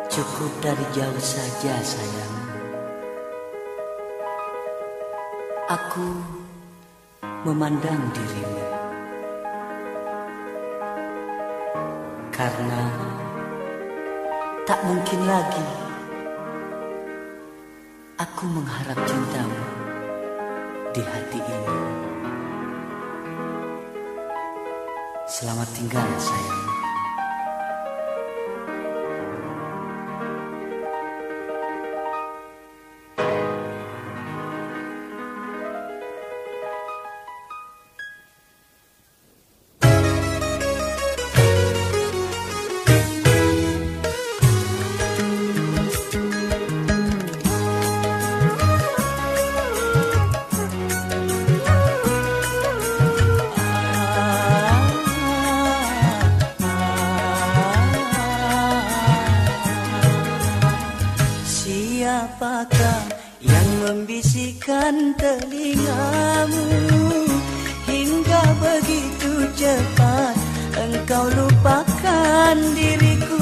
Cukup dari jauh saja sayang, aku memandang dirimu, karena tak mungkin lagi aku mengharap cintamu di hati ini. Selamat tinggal sayang. Siapakah yang membisikkan telingamu hingga begitu cepat engkau lupakan diriku?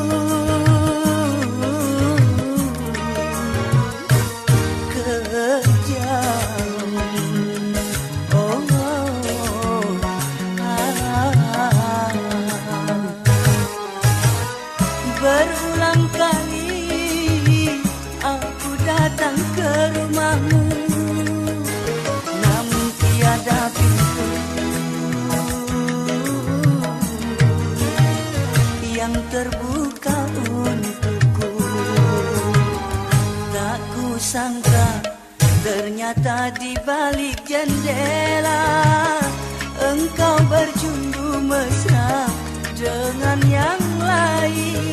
Kejam, oh, berulang kali aku datang ke rumahmu, namun tiada pintu yang terbuka untukku. Tak kusangka ternyata di balik jendela engkau berjumpa mesra dengan yang lain.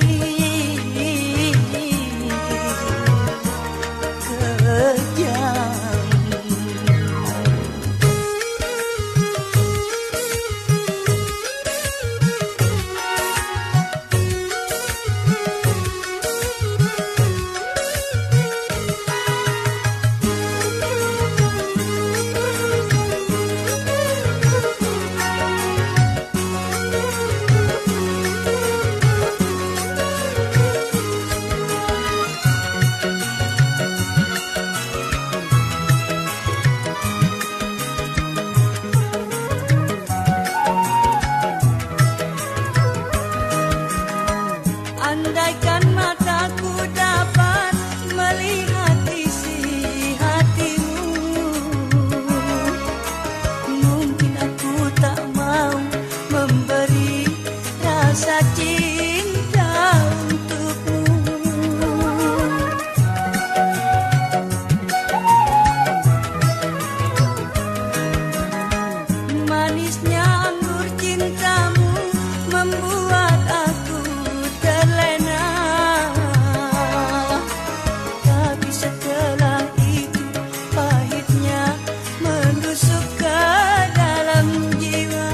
Andaikan mataku dapat melihat isi hatimu, mungkin aku tak mau memberi rasa cinta untukmu. Manisnya anggur cintamu membuat aku terlena, tapi setelah itu pahitnya menusuk ke dalam jiwa.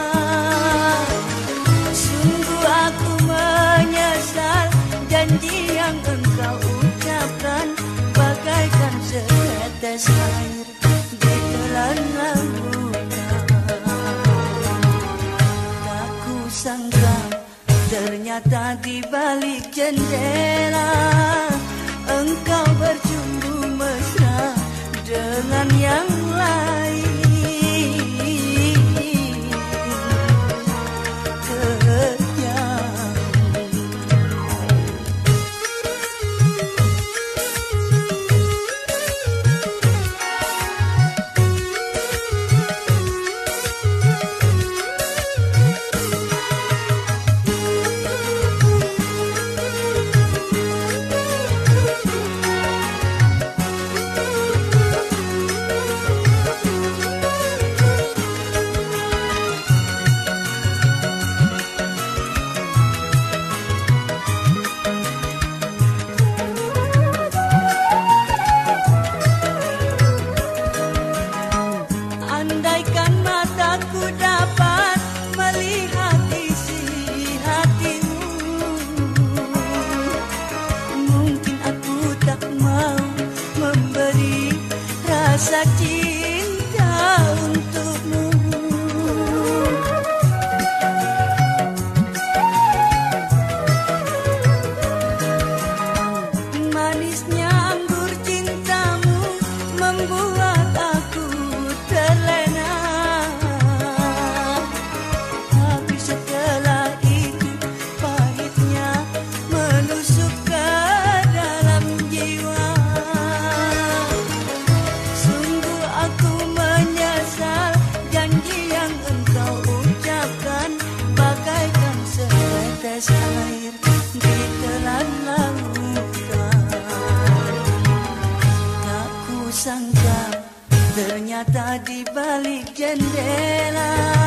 Sungguh aku menyesal janji yang engkau ucapkan, bagaikan setetes air di telan lautan. Tak kusangka ternyata di balik jendela engkau berjumpa mesra dengan yang lain. tetes air di telan lautan. Tak ku sangka ternyata di balik jendela